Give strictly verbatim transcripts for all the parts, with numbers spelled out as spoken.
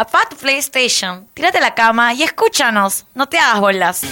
apaga tu PlayStation, tírate a la cama y escúchanos. No te hagas bolas.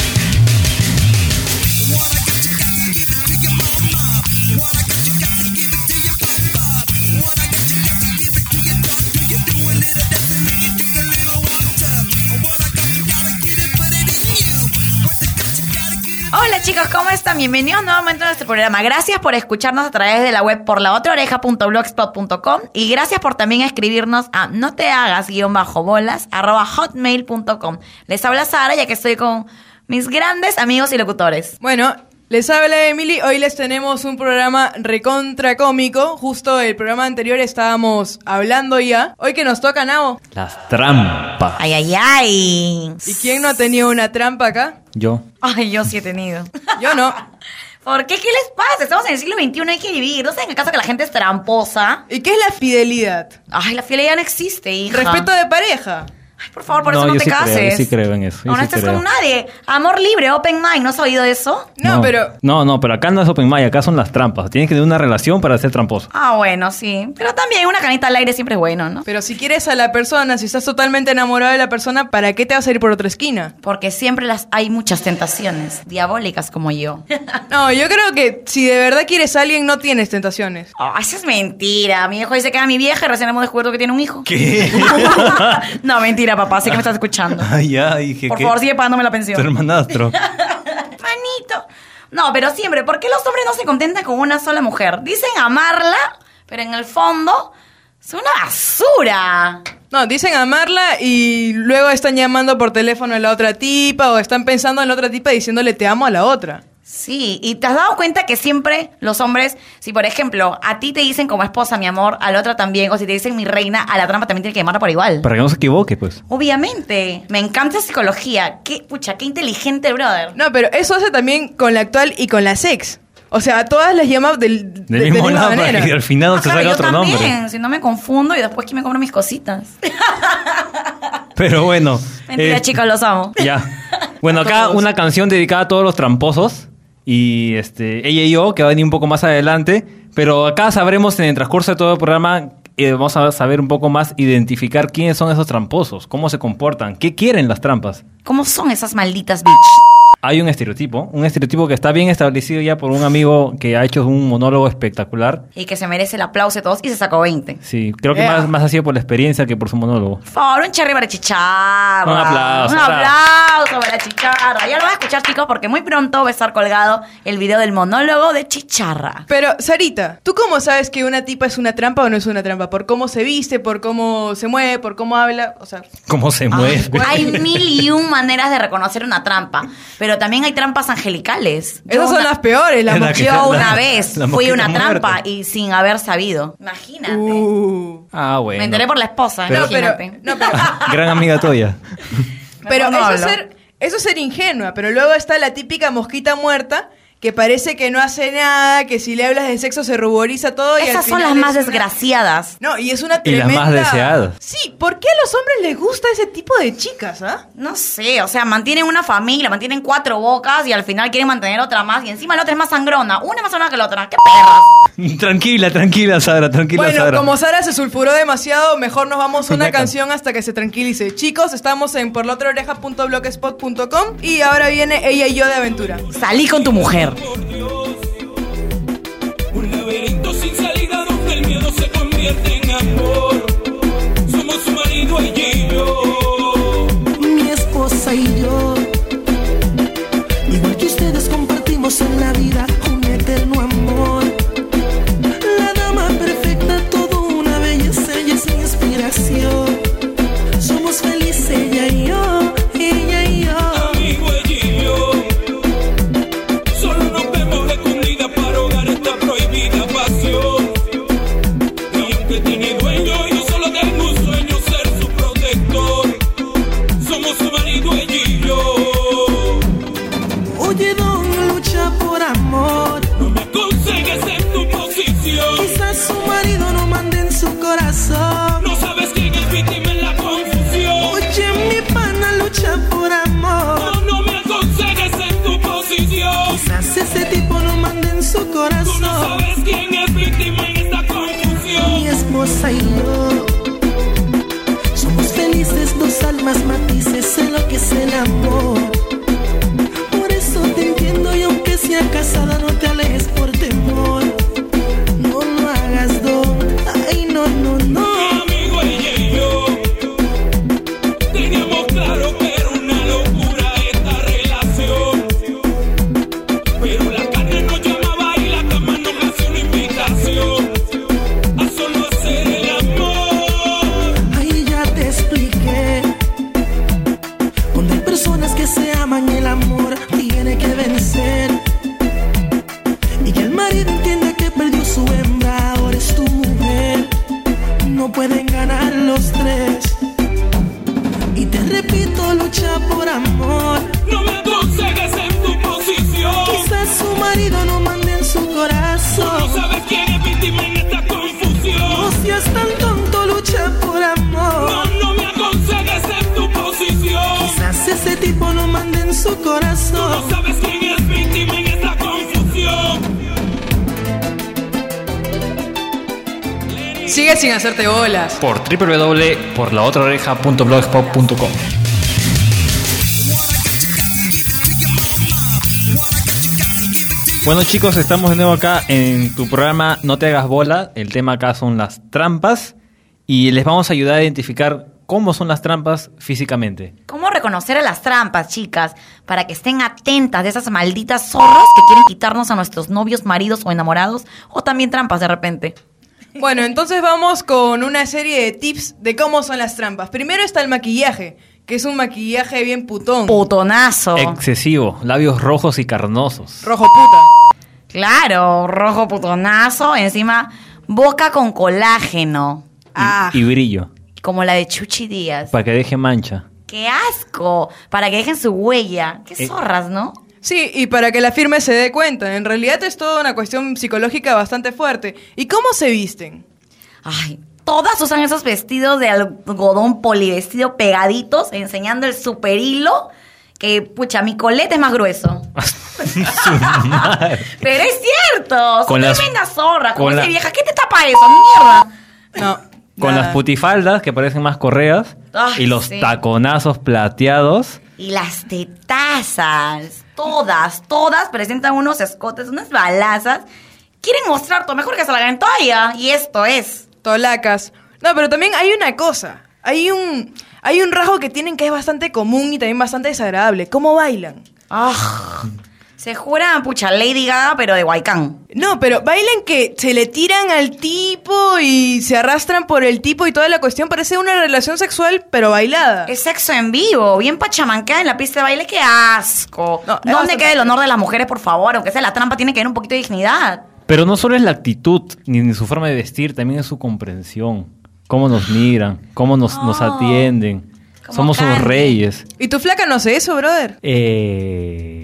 Hola chicos, ¿cómo están? Bienvenidos nuevamente a nuestro programa. Gracias por escucharnos a través de la web por la otra oreja punto blogspot punto com y gracias por también escribirnos a no te hagas guión bajo bolas arroba hotmail punto com. Les habla Sara, ya que estoy con mis grandes amigos y locutores. Bueno, les habla Emily. Hoy les tenemos un programa recontra cómico. Justo el programa anterior estábamos hablando ya. Hoy que nos toca, Nao. Las trampas. Ay, ay, ay. ¿Y quién no ha tenido una trampa acá? Yo. Ay, yo sí he tenido. Yo no. ¿Por qué? ¿Qué les pasa? Estamos en el siglo veintiuno, hay que vivir. ¿No saben acaso que la gente es tramposa? ¿Y qué es la fidelidad? Ay, la fidelidad no existe, hija. Respeto de pareja. Ay, por favor, por No, eso no yo te sí cases. creo, yo sí creo en eso, yo No, no sí estés creo. con nadie. Amor libre, open mind. ¿No has oído eso? No, pero... No, no, pero acá no es open mind, acá son las trampas. Tienes que tener una relación para ser tramposo. Ah, bueno, sí. Pero también una canita al aire siempre es bueno, ¿no? Pero si quieres a la persona, si estás totalmente enamorado de la persona, ¿para qué te vas a ir por otra esquina? Porque siempre las hay muchas tentaciones diabólicas como yo. No, yo creo que si de verdad quieres a alguien, no tienes tentaciones. Oh, eso es mentira. Mi hijo dice que era mi vieja y recién hemos descubierto que tiene un hijo. ¿Qué? No, mentira, papá. Sé que me estás escuchando. Ay, ya, dije Por que... favor, sigue pagándome la Tu pensión. hermanastro. Manito. No, pero siempre, ¿por qué los hombres no se contentan con una sola mujer? Dicen amarla, pero en el fondo son una basura. No, dicen amarla y luego están llamando por teléfono a la otra tipa o están pensando en la otra tipa diciéndole te amo a la otra. Sí, y te has dado cuenta que siempre los hombres, si por ejemplo a ti te dicen como esposa, mi amor, a la otra también, o si te dicen mi reina, a la trampa también tiene que llamarla por igual. Para que no se equivoque, pues. Obviamente. Me encanta esa psicología. Qué, pucha, qué inteligente, brother. No, pero eso hace también con la actual y con la sex. O sea, a todas las llama del, de, Del de mismo misma lado, para manera. que al final no Ah, se claro, salga yo otro también, nombre. si no me confundo y después que me compro mis cositas. Pero bueno. Mentira, eh, chicos, los amo. Ya. Bueno, acá Todos. una canción dedicada a todos los tramposos. Y este, ella y yo, que va a venir un poco más adelante. Pero acá sabremos en el transcurso de todo el programa, eh, vamos a saber un poco más, identificar quiénes son esos tramposos, cómo se comportan, qué quieren las trampas. ¿Cómo son esas malditas bitches? Hay un estereotipo, un estereotipo que está bien establecido ya por un amigo que ha hecho un monólogo espectacular. Y que se merece el aplauso de todos y se sacó veinte. Sí, creo que Yeah. más, más ha sido por la experiencia que por su monólogo. Por favor, un cherry para Chicharra. Un aplauso, Un bravo. aplauso para Chicharra. Ya lo van a escuchar, chicos, porque muy pronto va a estar colgado el video del monólogo de Chicharra. Pero, Sarita, ¿tú cómo sabes que una tipa es una trampa o no es una trampa? ¿Por cómo se viste? ¿Por cómo se mueve? ¿Por cómo habla? O sea... ¿Cómo se mueve? Hay mil y un maneras de reconocer una trampa, pero también hay trampas angelicales. Yo Esas son una- las peores, las La mo- que- Yo la- una vez la fui mosquita una trampa muerta. y sin haber sabido. Imagínate. Uh. Ah, bueno. Me enteré por la esposa, Pero- No, pero, imagínate. no, pero, Gran amiga tuya. pero Mejor no eso, es hablo. ser, eso es ser ingenua. Pero luego está la típica mosquita muerta que parece que no hace nada, que si le hablas de sexo se ruboriza todo. Y al Esas son final las más es una- desgraciadas. No, y es una Y las tremenda... más deseadas. Sí, ¿por qué a los hombres les gusta ese tipo de chicas, ah? No sé, o sea, mantienen una familia, mantienen cuatro bocas y al final quieren mantener otra más y encima la otra es más sangrona. Una es más sangrona que la otra. ¡Qué perras! Tranquila, tranquila, Sara, tranquila, Bueno, Sara. como Sara se sulfuró demasiado, mejor nos vamos a una Una can- canción hasta que se tranquilice. Chicos, estamos en por la otra oreja punto blogspot punto com y ahora viene Ella y yo de aventura. Salí con tu mujer. Un laberinto sin salida donde el miedo se convierte en amor. Somos su marido ella y yo. Mi esposa y yo, igual que ustedes compartimos en la vida un eterno amor. La dama perfecta, todo una belleza, ella es mi inspiración. Somos felices ella y yo, ella y yo. Amigo ella y yo. Solo nos vemos escondidas para ahogar esta prohibida pasión. Y aunque tiene dueño, yo solo tengo un sueño, ser su protector. Somos su marido ella y yo. Oye, don, lucha por amor. No me aconsejes en tu posición. Quizás su marido no mande en su corazón. No sabes quién es víctima en la confusión. Oye, mi pana lucha por amor. No, no me aconsejes en tu posición. Quizás ese tipo no mande en su Tú corazón. no sabes quién es víctima en esta confusión. Mi esposa y yo somos felices más matices en lo que es el amor. Por eso te entiendo y aunque sea casada no te alejes por temor. No lo hagas, don. Ay, no, no, no. Mi amigo ella y yo teníamos claro que era una locura esta relación, pero la carne nos llamaba y la cama nos hacía una invitación a solo hacer el amor. Ay, ya te expliqué. Cuando hay personas que se aman, el amor tiene que vencer. Y que el marido entienda que perdió su hembra, ahora es tu mujer. No pueden ganar los tres. Y te repito, lucha por amor. No me aconsejes en tu posición. Quizás su marido no mande en su Tú no corazón. sabes quién es víctima en esta No confusión. seas tan tonto, lucha por amor. No, no me aconsejes en tu posición. Quizás ese tipo no mande en su Tú no corazón. sabes quién es víctima en esta confusión. Sigue sin hacerte bolas. Por doble u doble u doble u punto por la otra oreja punto blogspot punto com. Bueno chicos, estamos de nuevo acá en tu programa No te hagas bola. El tema acá son las trampas y les vamos a ayudar a identificar cómo son las trampas físicamente. ¿Cómo reconocer a las trampas, chicas? Para que estén atentas de esas malditas zorras que quieren quitarnos a nuestros novios, maridos o enamorados. O también trampas de repente. Bueno, entonces vamos con una serie de tips de cómo son las trampas. Primero está el maquillaje, que es un maquillaje bien putón. Putonazo. Excesivo, labios rojos y carnosos. Rojo puta. Claro, rojo putonazo. Encima, boca con colágeno. Y, Ah. y brillo, Como la de Chuchi Díaz. para que deje mancha. ¡Qué asco! Para que dejen su huella. ¡Qué Eh. zorras, ¿no? Sí, y para que la firme se dé cuenta. En realidad es toda una cuestión psicológica bastante fuerte. ¿Y cómo se visten? Ay, todas usan esos vestidos de algodón polivestido pegaditos, enseñando el super hilo. Que, pucha, mi colete es más grueso. Su madre. Pero es cierto. Son Con las- tremenda zorra. Como con dice la- vieja, ¿qué te tapa eso? ¡Mierda! No. Con nada. las putifaldas que parecen más correas Ay, y los sí. taconazos plateados. Y las tetazas. Todas, todas presentan unos escotes, unas balazas. Quieren mostrar todo mejor que se la hagan en toalla. Y esto es. Tolacas. No, pero también hay una cosa. Hay un, hay un rasgo que tienen que es bastante común y también bastante desagradable. ¿Cómo bailan? Ah, se jura, pucha, Lady Gaga, pero de Huaycán. No, pero bailan que se le tiran al tipo y se arrastran por el tipo y toda la cuestión. Parece una relación sexual, pero bailada. Es sexo en vivo, bien pachamanqueada en la pista de baile, qué asco. No, es ¿Dónde bastante- queda el honor de las mujeres, por favor? Aunque sea la trampa, tiene que haber un poquito de dignidad. Pero no solo es la actitud ni, ni su forma de vestir, también es su comprensión. Cómo nos miran, cómo nos, nos Oh, atienden. como Somos sus Candy. reyes. ¿Y tu flaca no hace eso, brother? Eh...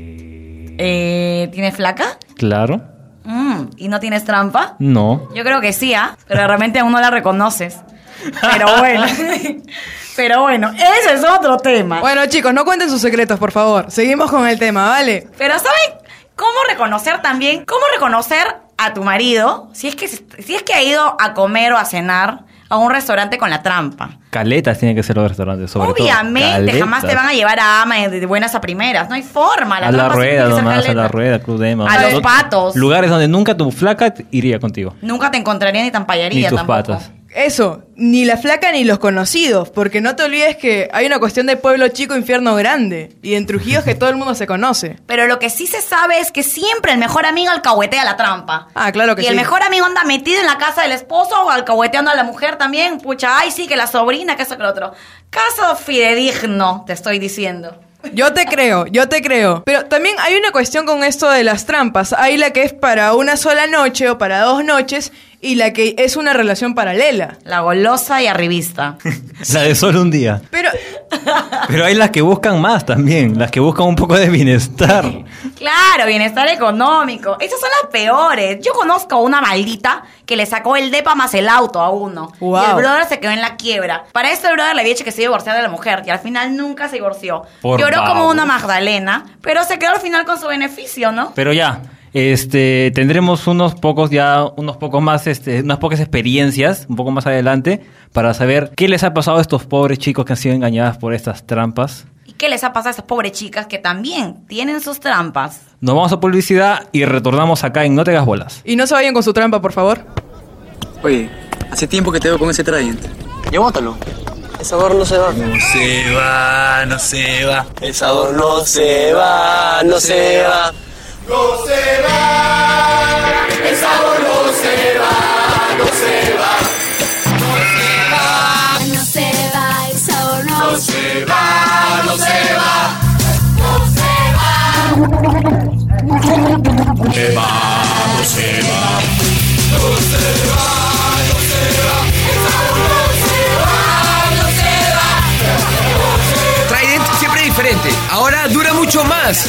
Eh, ¿Tienes flaca? Claro. Mm, ¿Y no tienes trampa? No. Yo creo que sí, ¿ah? Pero realmente aún no la reconoces. Pero bueno. Pero bueno, ese es otro tema. Bueno, chicos, no cuenten sus secretos, por favor. Seguimos con el tema, ¿vale? Pero ¿saben cómo reconocer también? ¿Cómo reconocer a tu marido si es que, si es que ha ido a comer o a cenar a un restaurante con la trampa? Caletas tienen que ser los restaurantes, sobre Obviamente, todo. jamás te van a llevar a ama de de buenas a primeras. No hay forma. La A la trampa siempre rueda tiene que ser nomás, a caleta. la rueda, Club Dema. A los Lu- patos. Lugares donde nunca tu flaca iría contigo. Nunca te encontraría ni tan Ni payaría tus tampoco. patas. Eso, ni la flaca ni los conocidos, porque no te olvides que hay una cuestión de pueblo chico, infierno grande, y en Trujillo es que todo el mundo se conoce. Pero lo que sí se sabe es que siempre el mejor amigo alcahuetea la trampa. Ah, claro que y sí. el mejor amigo anda metido en la casa del esposo o alcahueteando a la mujer también. Pucha, ay, sí, que la sobrina, que eso, que lo otro. Caso fidedigno, te estoy diciendo. Yo te creo, yo te creo. Pero también hay una cuestión con esto de las trampas. Hay la que es para una sola noche o para dos noches y la que es una relación paralela. La golosa y arribista. La de solo un día. Pero Pero hay las que buscan más también, las que buscan un poco de bienestar. Claro, bienestar económico. Esas son las peores. Yo conozco a una maldita que le sacó el depa más el auto a uno. Wow. Y el brother se quedó en la quiebra. Para esto el brother le había dicho que se iba a divorciar de la mujer. Y al final nunca se divorció. Por Lloró como favor. una Magdalena, pero se quedó al final con su beneficio, ¿no? Pero ya, Este, tendremos unos pocos ya, unos pocos más, este, unas pocas experiencias, un poco más adelante, para saber qué les ha pasado a estos pobres chicos que han sido engañadas por estas trampas. ¿Y qué les ha pasado a esas pobres chicas que también tienen sus trampas? Nos vamos a publicidad y retornamos acá en No Te Hagas Bolas. Y no se vayan con su trampa, por favor. Oye, hace tiempo que te veo con ese Trident. Ya bótalo. El sabor no se va. No se va, no se va. El sabor no se va, no se va. No se va, el sabor no se va, no se va. No se va, el sabor no, no se va, no se va. No se va. Se va, no se va. No se va, no se va. El sabor no se va, no se va. Trident siempre diferente. Ahora dura mucho más.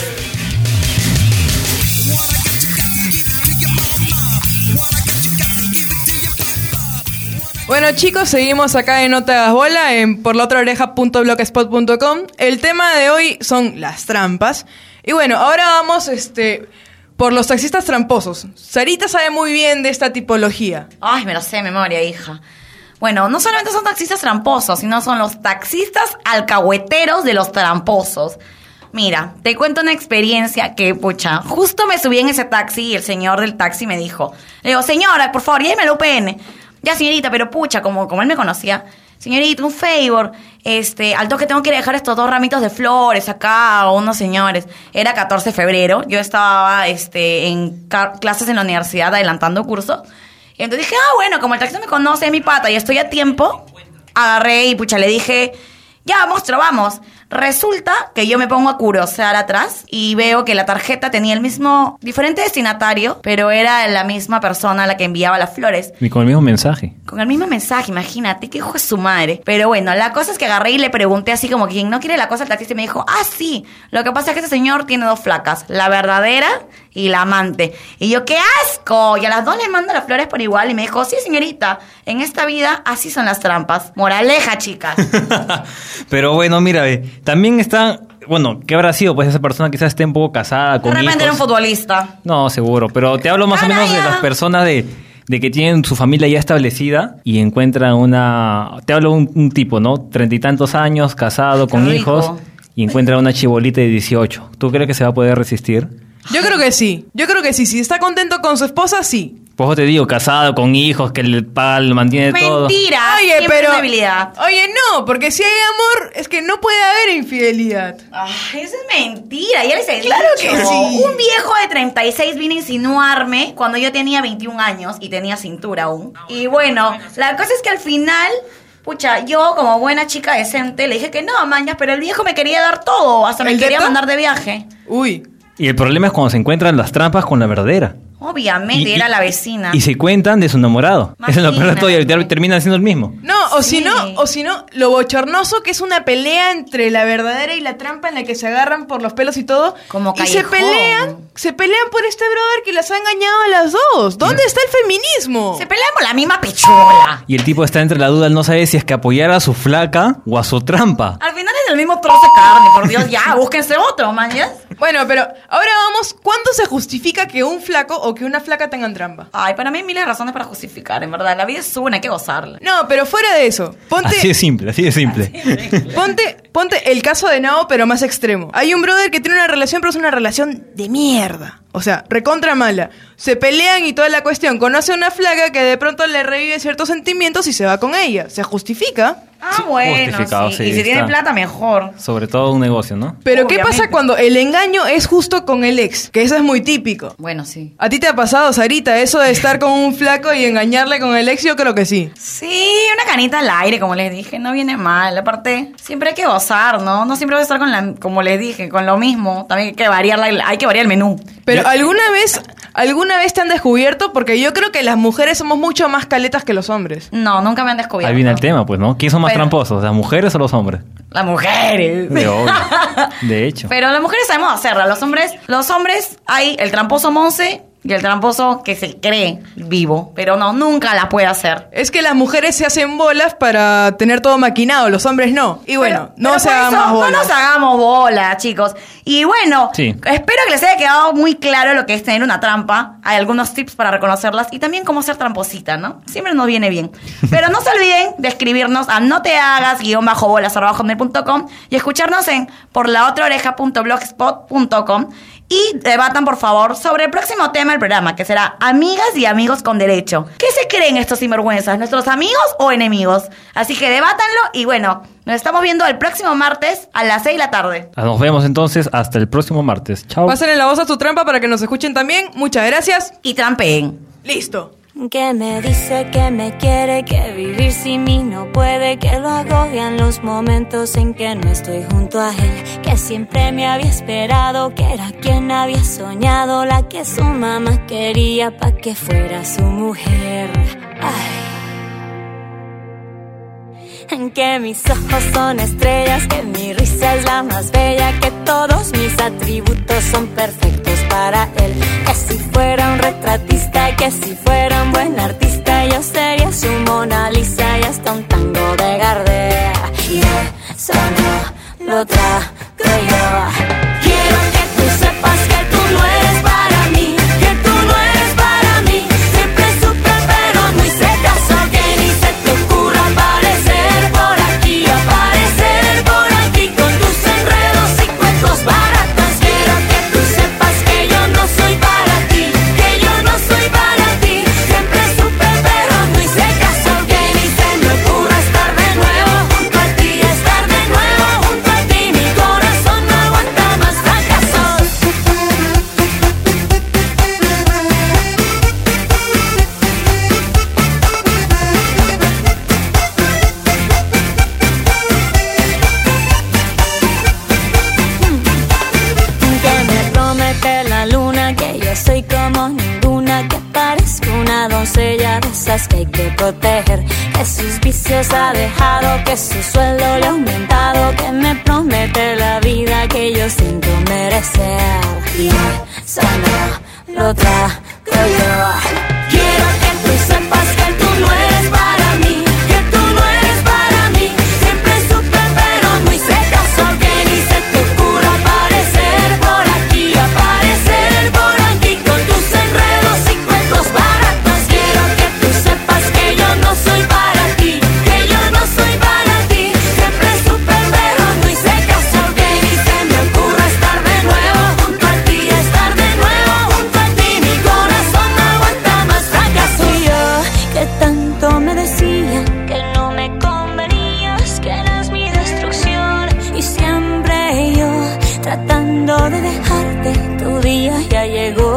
Bueno, chicos, seguimos acá en No Te Hagas Bola, en por la otra oreja punto blogspot punto com. El tema de hoy son las trampas. Y bueno, ahora vamos este por los taxistas tramposos. Sarita sabe muy bien de esta tipología. Ay, me lo sé de memoria, hija. Bueno, no solamente son taxistas tramposos, sino son los taxistas alcahueteros de los tramposos. Mira, te cuento una experiencia que, pucha, justo me subí en ese taxi y el señor del taxi me dijo, le digo, señora, por favor, lléveme al U P N. Ya, señorita, pero pucha, como, como él me conocía, señorita, un favor, este, al toque tengo que ir a dejar estos dos ramitos de flores acá a unos señores. Era catorce de febrero, yo estaba este, en ca- clases en la universidad adelantando curso. Y entonces dije, ah, bueno, como el taxista me conoce, es mi pata y estoy a tiempo, agarré y pucha, le dije, ya, monstruo, vamos. Resulta que yo me pongo a curiosear atrás y veo que la tarjeta tenía el mismo, diferente destinatario, pero era la misma persona a la que enviaba las flores. Y con el mismo mensaje. Con el mismo mensaje, imagínate, qué hijo de su madre. Pero bueno, la cosa es que agarré y le pregunté así como quien no quiere la cosa al taxista y me dijo, ah, sí, lo que pasa es que ese señor tiene dos flacas, la verdadera y la amante. Y yo, ¡qué asco! Y a las dos les mando las flores por igual y me dijo, sí, señorita, en esta vida así son las trampas. Moraleja, chicas. Pero bueno, mira, ve, también está, bueno, ¿qué habrá sido? Pues esa persona quizás esté un poco casada con De repente era un hijos. futbolista. No, seguro, pero te hablo más o menos de las personas de, de que tienen su familia ya establecida y encuentran una, te hablo un, un tipo, ¿no? Treinta y tantos años, casado, con Qué hijos, rico. y encuentra una chibolita de dieciocho. ¿Tú crees que se va a poder resistir? Yo creo que sí. Yo creo que sí. Si está contento con su esposa, sí. Pues yo te digo, casado, con hijos, que le paga, le mantiene todo. Mentira. Oye, siempre pero... hay debilidad. Oye, no, porque si hay amor, es que no puede haber infidelidad. Ay, eso es mentira, ya les he Claro dicho. que sí. Un viejo de treinta y seis vino a insinuarme cuando yo tenía veintiún años y tenía cintura aún. Y bueno, la cosa es que al final, pucha, yo como buena chica decente le dije que no, mañas, pero el viejo me quería dar todo, hasta me ¿El quería teto? mandar de viaje. Uy. Y el problema es cuando se encuentran las trampas con la verdadera. Obviamente, era la vecina. Y se cuentan de su enamorado. Eso es lo peor de todo, y Imagínate. ter- terminan siendo el mismo. No, o Sí. si no, o si no, lo bochornoso que es una pelea entre la verdadera y la trampa en la que se agarran por los pelos y todo. Como y se callejón. pelean, se pelean por este brother que las ha engañado a las dos. ¿Dónde está el feminismo? Se pelean por la misma pichula. Y el tipo está entre la duda, él no sabe si es que apoyar a su flaca o a su trampa. Al final es el mismo trozo de carne, por Dios, ya, búsquense otro, mañas. Bueno, pero ahora vamos, ¿cuándo se justifica que un flaco o que una flaca tengan trampa? Ay, para mí hay miles de razones para justificar, en verdad. La vida es una, hay que gozarla. No, pero fuera de eso, ponte... Así de simple, así de simple. Ponte, ponte el caso de Nao, pero más extremo. Hay un brother que tiene una relación, pero es una relación de mierda. O sea, recontra mala. Se pelean y toda la cuestión. Conoce a una flaca que de pronto le revive ciertos sentimientos y se va con ella. ¿Se justifica? Ah, Sí, bueno, justificado, sí. sí, Y si tiene está. plata, mejor. Sobre todo un negocio, ¿no? Pero ¿qué Obviamente. pasa cuando el engaño es justo con el ex? Que eso es muy típico. Bueno, sí. ¿A ti te ha pasado, Sarita, eso de estar con un flaco y engañarle con el ex? Yo creo que sí. Sí, una canita al aire, como les dije, no viene mal. Aparte, siempre hay que gozar, ¿no? No siempre voy a estar con la, como les dije, con lo mismo. También hay que variar, la, hay que variar el menú. Pero Ya- ¿alguna vez, alguna vez te han descubierto? Porque yo creo que las mujeres somos mucho más caletas que los hombres. No, nunca me han descubierto. Ahí viene el tema, pues, ¿no? ¿Quién son más Pero- tramposos, las mujeres o los hombres? Las mujeres. De obvio. De hecho. Pero las mujeres sabemos hacerla. Los hombres, los hombres, hay el tramposo Monse Y el tramposo que se cree vivo, pero no, nunca la puede hacer. Es que las mujeres se hacen bolas para tener todo maquinado, los hombres no. Y bueno, Pero- no pero se por hagan eso más bolas. No nos hagamos bolas, chicos. Y bueno, Sí. espero que les haya quedado muy claro lo que es tener una trampa. Hay algunos tips para reconocerlas y también cómo ser tramposita, ¿no? Siempre nos viene bien. Pero no se olviden de escribirnos a no te hagas guión bajo bolas arroba hotmail punto com y escucharnos en por la otra oreja punto blogspot punto com. Y debatan, por favor, sobre el próximo tema del programa, que será amigas y amigos con derecho. ¿Qué se creen estos sinvergüenzas? ¿Nuestros amigos o enemigos? Así que debátanlo y bueno, nos estamos viendo el próximo martes a las seis de la tarde. Nos vemos entonces hasta el próximo martes. Chao. Pásenle la voz a su trampa para que nos escuchen también. Muchas gracias. Y trampeen. Listo. Que me dice que me quiere, que vivir sin mí no puede, que lo agobian los momentos en que no estoy junto a él, que siempre me había esperado, que era quien había soñado, la que su mamá quería pa' que fuera su mujer. Ay. En que mis ojos son estrellas, que mi risa es la más bella, que todos mis atributos son perfectos para él. Que si fuera un retratista, que si fuera un buen artista, yo sería su Mona Lisa y hasta un tango de Gardel. Y eso no lo trago yo. Quiero que tú sepas que tú no eres para mí, que tú no eres para mí. Siempre supe pero no hice caso, que ni se te ocurra aparecer por aquí, aparecer por aquí con tus enredos y cuentos baratos. Quiero que tú sepas que yo no soy para ti, que yo no soy para ti. Siempre supe pero no hice caso, que ni se me ocurra estar de nuevo junto a ti, estar de nuevo junto a ti. Mi corazón no aguanta más fracasos. Que me promete la luna, que yo soy como ninguna, que parezco una doncella de esas que hay que proteger, que sus vicios ha dejado, que su sueldo le ha aumentado, que me promete la vida que yo siento merecer. Y eso no lo trago yo. Quiero que tú sepas que tú no eres para mí, que tú no eres para mí. Siempre supe pero no hice caso, que ni se te ocurra aparecer por aquí, aparecer por aquí con tus enredos y cuentos baratos. Quiero que tú sepas que yo no soy para ti, que yo no soy para ti. Siempre supe pero no hice caso, que ni se me ocurra estar de nuevo junto a ti, estar de nuevo junto a ti. Mi corazón no aguanta más fracaso. Y yo, que tanto me decía que no me convenías, que eras mi destrucción, y siempre yo tratando de dejarte, tu día ya llegó.